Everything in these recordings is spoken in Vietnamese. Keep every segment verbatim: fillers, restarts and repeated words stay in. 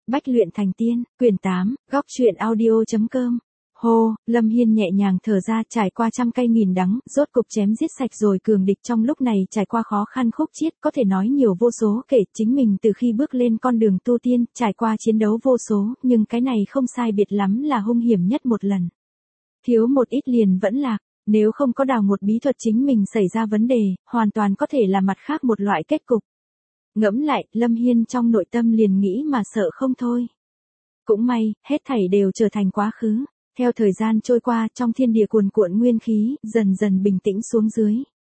Bách luyện thành tiên, quyển tám, góc truyện audio.com. Hô, Lâm Hiên nhẹ nhàng thở ra, trải qua trăm cây nghìn đắng, rốt cục chém giết sạch rồi cường địch trong lúc này trải qua khó khăn khúc chiết, có thể nói nhiều vô số kể chính mình từ khi bước lên con đường tu tiên, trải qua chiến đấu vô số, nhưng cái này không sai biệt lắm là hung hiểm nhất một lần. Thiếu một ít liền vẫn lạc, nếu không có đào một bí thuật chính mình xảy ra vấn đề, hoàn toàn có thể là mặt khác một loại kết cục. Ngẫm lại, Lâm Hiên trong nội tâm liền nghĩ mà sợ không thôi. Cũng may, hết thảy đều trở thành quá khứ. Theo thời gian trôi qua, trong thiên địa cuồn cuộn nguyên khí, dần dần bình tĩnh xuống dưới.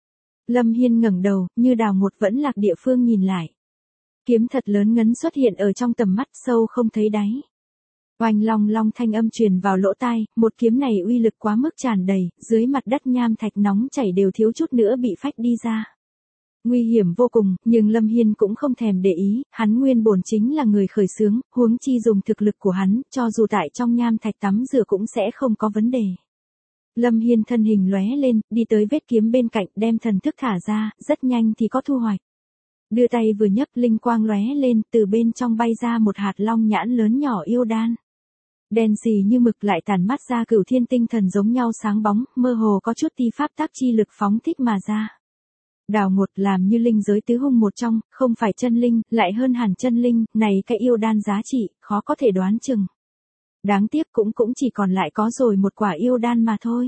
Lâm Hiên ngẩng đầu, như đào một vẫn lạc địa phương nhìn lại. Kiếm thật lớn ngấn xuất hiện ở trong tầm mắt, sâu không thấy đáy. Oanh long long thanh âm truyền vào lỗ tai, một kiếm này uy lực quá mức tràn đầy, dưới mặt đất nham thạch nóng chảy đều thiếu chút nữa bị phách đi ra. Nguy hiểm vô cùng, nhưng Lâm Hiên cũng không thèm để ý, hắn nguyên bổn chính là người khởi xướng, huống chi dùng thực lực của hắn, cho dù tại trong nham thạch tắm rửa cũng sẽ không có vấn đề. Lâm Hiên thân hình lóe lên, đi tới vết kiếm bên cạnh, đem thần thức thả ra, rất nhanh thì có thu hoạch. Đưa tay vừa nhấc, linh quang lóe lên, từ bên trong bay ra một hạt long nhãn lớn nhỏ yêu đan. Đen xì như mực lại tản mắt ra cửu thiên tinh thần giống nhau sáng bóng, mơ hồ có chút ti pháp tác chi lực phóng thích mà ra. Đào một làm như linh giới tứ hung một trong, không phải chân linh, lại hơn hẳn chân linh, này cái yêu đan giá trị, khó có thể đoán chừng. Đáng tiếc cũng cũng chỉ còn lại có rồi một quả yêu đan mà thôi.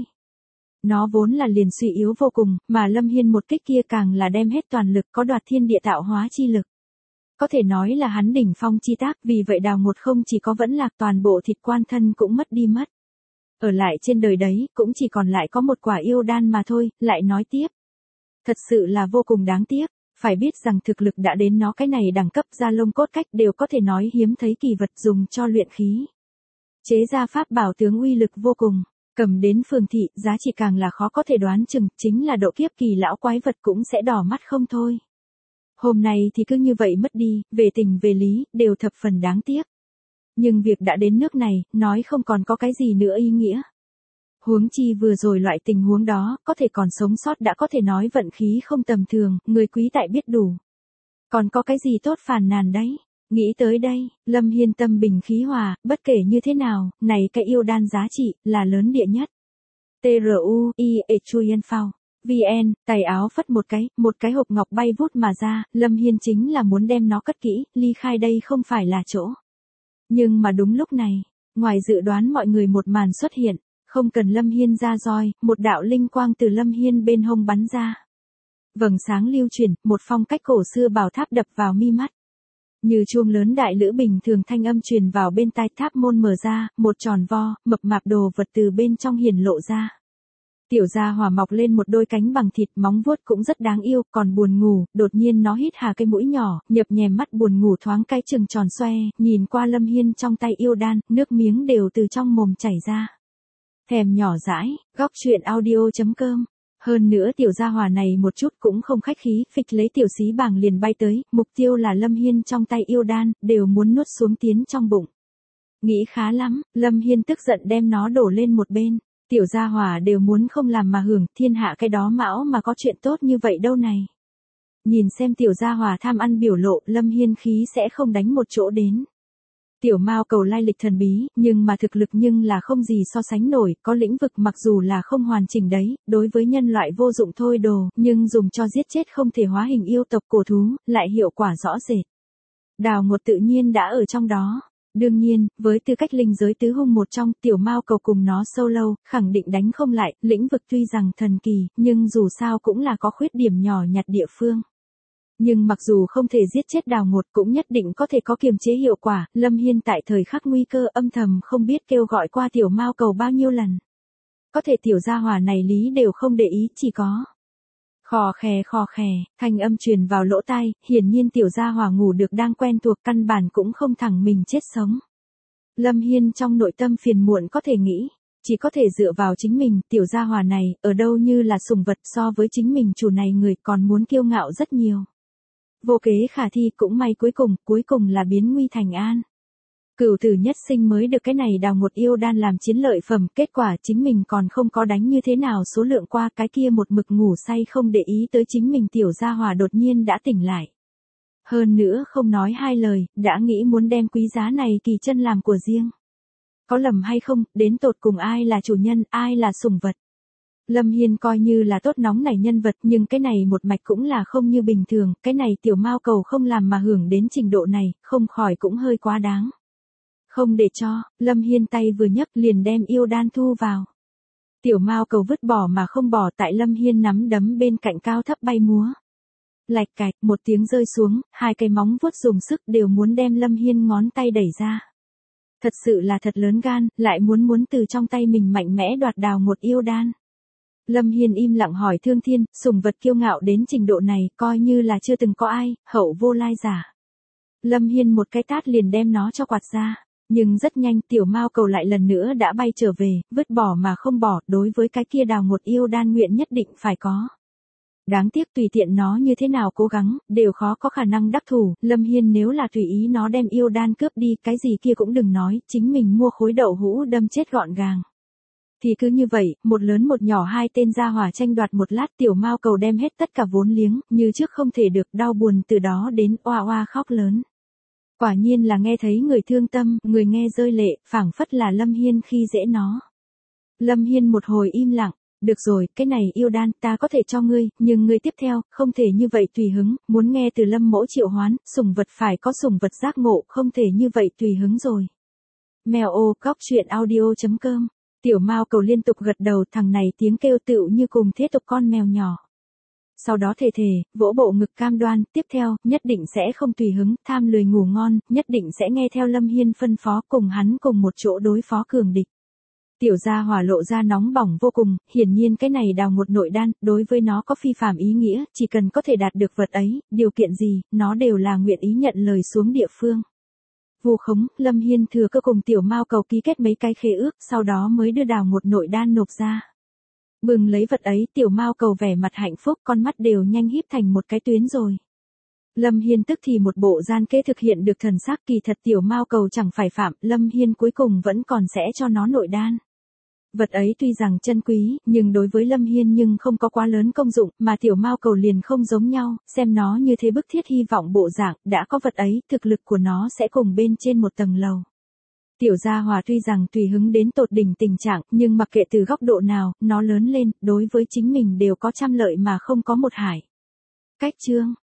Nó vốn là liền suy yếu vô cùng, mà Lâm Hiên một kích kia càng là đem hết toàn lực, có đoạt thiên địa tạo hóa chi lực. Có thể nói là hắn đỉnh phong chi tác, vì vậy đào một không chỉ có vẫn lạc, toàn bộ thịt quan thân cũng mất đi mất. Ở lại trên đời đấy, cũng chỉ còn lại có một quả yêu đan mà thôi, lại nói tiếp. Thật sự là vô cùng đáng tiếc, phải biết rằng thực lực đã đến nó cái này đẳng cấp, ra lông cốt cách đều có thể nói hiếm thấy kỳ vật dùng cho luyện khí. Chế ra pháp bảo tướng uy lực vô cùng, cầm đến phường thị, giá trị càng là khó có thể đoán chừng, chính là độ kiếp kỳ lão quái vật cũng sẽ đỏ mắt không thôi. Hôm nay thì cứ như vậy mất đi, về tình về lý, đều thập phần đáng tiếc. Nhưng việc đã đến nước này, nói không còn có cái gì nữa ý nghĩa. Huống chi vừa rồi loại tình huống đó, có thể còn sống sót đã có thể nói vận khí không tầm thường, người quý tại biết đủ. Còn có cái gì tốt phàn nàn đấy? Nghĩ tới đây, Lâm Hiên tâm bình khí hòa, bất kể như thế nào, này cái yêu đan giá trị, là lớn địa nhất. tê rờ u i e Chuyen Phao. vê en, tài áo phất một cái, một cái hộp ngọc bay vút mà ra, Lâm Hiên chính là muốn đem nó cất kỹ, ly khai đây không phải là chỗ. Nhưng mà đúng lúc này, ngoài dự đoán mọi người một màn xuất hiện. Không cần Lâm Hiên ra roi, một đạo linh quang từ Lâm Hiên bên hông bắn ra. Vầng sáng lưu chuyển, một phong cách cổ xưa bảo tháp đập vào mi mắt. Như chuông lớn đại lữ bình thường thanh âm truyền vào bên tai, tháp môn mở ra, một tròn vo, mập mạp đồ vật từ bên trong hiển lộ ra. Tiểu gia hỏa mọc lên một đôi cánh bằng thịt, móng vuốt cũng rất đáng yêu, còn buồn ngủ, đột nhiên nó hít hà cái mũi nhỏ, nhập nhèm mắt buồn ngủ thoáng cái chừng tròn xoe, nhìn qua Lâm Hiên trong tay yêu đan, nước miếng đều từ trong mồm chảy ra. Thèm nhỏ dãi, góc truyện audio.com. Hơn nữa tiểu gia hỏa này một chút cũng không khách khí, phịch lấy tiểu xí bảng liền bay tới, mục tiêu là Lâm Hiên trong tay yêu đan, đều muốn nuốt xuống tiến trong bụng. Nghĩ khá lắm, Lâm Hiên tức giận đem nó đổ lên một bên, tiểu gia hỏa đều muốn không làm mà hưởng, thiên hạ cái đó mão mà có chuyện tốt như vậy đâu này. Nhìn xem tiểu gia hỏa tham ăn biểu lộ, Lâm Hiên khí sẽ không đánh một chỗ đến. Tiểu mao cầu lai lịch thần bí, nhưng mà thực lực nhưng là không gì so sánh nổi, có lĩnh vực mặc dù là không hoàn chỉnh đấy, đối với nhân loại vô dụng thôi đồ, nhưng dùng cho giết chết không thể hóa hình yêu tộc cổ thú, lại hiệu quả rõ rệt. Đào một tự nhiên đã ở trong đó. Đương nhiên, với tư cách linh giới tứ hung một trong, tiểu mao cầu cùng nó solo, khẳng định đánh không lại, lĩnh vực tuy rằng thần kỳ, nhưng dù sao cũng là có khuyết điểm nhỏ nhặt địa phương. Nhưng mặc dù không thể giết chết đào một cũng nhất định có thể có kiềm chế hiệu quả, Lâm Hiên tại thời khắc nguy cơ âm thầm không biết kêu gọi qua tiểu mao cầu bao nhiêu lần. Có thể tiểu gia hỏa này lý đều không để ý, chỉ có khò khè khò khè, thanh âm truyền vào lỗ tai, hiển nhiên tiểu gia hỏa ngủ được đang quen thuộc, căn bản cũng không thẳng mình chết sống. Lâm Hiên trong nội tâm phiền muộn có thể nghĩ. Chỉ có thể dựa vào chính mình, tiểu gia hỏa này, ở đâu như là sủng vật, so với chính mình chủ này người còn muốn kiêu ngạo rất nhiều. Vô kế khả thi, cũng may cuối cùng, cuối cùng là biến nguy thành an. Cửu tử nhất sinh mới được cái này đào một yêu đan làm chiến lợi phẩm, kết quả chính mình còn không có đánh như thế nào số lượng qua, cái kia một mực ngủ say không để ý tới chính mình tiểu gia hỏa đột nhiên đã tỉnh lại. Hơn nữa không nói hai lời, đã nghĩ muốn đem quý giá này kỳ chân làm của riêng. Có lầm hay không, đến tột cùng ai là chủ nhân, ai là sủng vật. Lâm Hiên coi như là tốt nóng này nhân vật, nhưng cái này một mạch cũng là không như bình thường, cái này tiểu mao cầu không làm mà hưởng đến trình độ này, không khỏi cũng hơi quá đáng. Không để cho, Lâm Hiên tay vừa nhấc liền đem yêu đan thu vào. Tiểu mao cầu vứt bỏ mà không bỏ, tại Lâm Hiên nắm đấm bên cạnh cao thấp bay múa. Lạch cạch, một tiếng rơi xuống, hai cây móng vuốt dùng sức đều muốn đem Lâm Hiên ngón tay đẩy ra. Thật sự là thật lớn gan, lại muốn muốn từ trong tay mình mạnh mẽ đoạt đào một yêu đan. Lâm Hiên im lặng hỏi Thương Thiên, sủng vật kiêu ngạo đến trình độ này, coi như là chưa từng có ai, hậu vô lai giả. Lâm Hiên một cái tát liền đem nó cho quạt ra, nhưng rất nhanh tiểu mao cầu lại lần nữa đã bay trở về, vứt bỏ mà không bỏ, đối với cái kia đào một yêu đan nguyện nhất định phải có. Đáng tiếc tùy tiện nó như thế nào cố gắng, đều khó có khả năng đắc thủ, Lâm Hiên nếu là tùy ý nó đem yêu đan cướp đi, cái gì kia cũng đừng nói, chính mình mua khối đậu hũ đâm chết gọn gàng. Thì cứ như vậy, một lớn một nhỏ hai tên gia hỏa tranh đoạt một lát, tiểu mao cầu đem hết tất cả vốn liếng, như trước không thể được, đau buồn từ đó đến oa oa khóc lớn. Quả nhiên là nghe thấy người thương tâm, người nghe rơi lệ, phảng phất là Lâm Hiên khi dễ nó. Lâm Hiên một hồi im lặng, được rồi, cái này yêu đan ta có thể cho ngươi, nhưng ngươi tiếp theo, không thể như vậy tùy hứng, muốn nghe từ Lâm mỗ triệu hoán, sủng vật phải có sủng vật giác ngộ, không thể như vậy tùy hứng rồi. Mèo ô, cóc truyện audio chấm com. Tiểu mao cầu liên tục gật đầu, thằng này tiếng kêu tựu như cùng thế tục con mèo nhỏ. Sau đó thề thề, vỗ bộ ngực cam đoan, tiếp theo, nhất định sẽ không tùy hứng, tham lười ngủ ngon, nhất định sẽ nghe theo Lâm Hiên phân phó, cùng hắn cùng một chỗ đối phó cường địch. Tiểu gia hỏa lộ ra nóng bỏng vô cùng, hiển nhiên cái này đào một nội đan, đối với nó có phi phàm ý nghĩa, chỉ cần có thể đạt được vật ấy, điều kiện gì, nó đều là nguyện ý nhận lời xuống địa phương. Vu khống, Lâm Hiên thừa cơ cùng tiểu mao cầu ký kết mấy cái khế ước, sau đó mới đưa đào một nội đan nộp ra. Bừng lấy vật ấy, tiểu mao cầu vẻ mặt hạnh phúc, con mắt đều nhanh híp thành một cái tuyến rồi. Lâm Hiên tức thì một bộ gian kế thực hiện được thần sắc, kỳ thật tiểu mao cầu chẳng phải phạm, Lâm Hiên cuối cùng vẫn còn sẽ cho nó nội đan. Vật ấy tuy rằng chân quý, nhưng đối với Lâm Hiên nhưng không có quá lớn công dụng, mà tiểu mao cầu liền không giống nhau, xem nó như thế bức thiết hy vọng bộ dạng, đã có vật ấy, thực lực của nó sẽ cùng bên trên một tầng lầu. Tiểu gia hòa tuy rằng tùy hứng đến tột đỉnh tình trạng, nhưng mặc kệ từ góc độ nào, nó lớn lên, đối với chính mình đều có trăm lợi mà không có một hại. Cách chương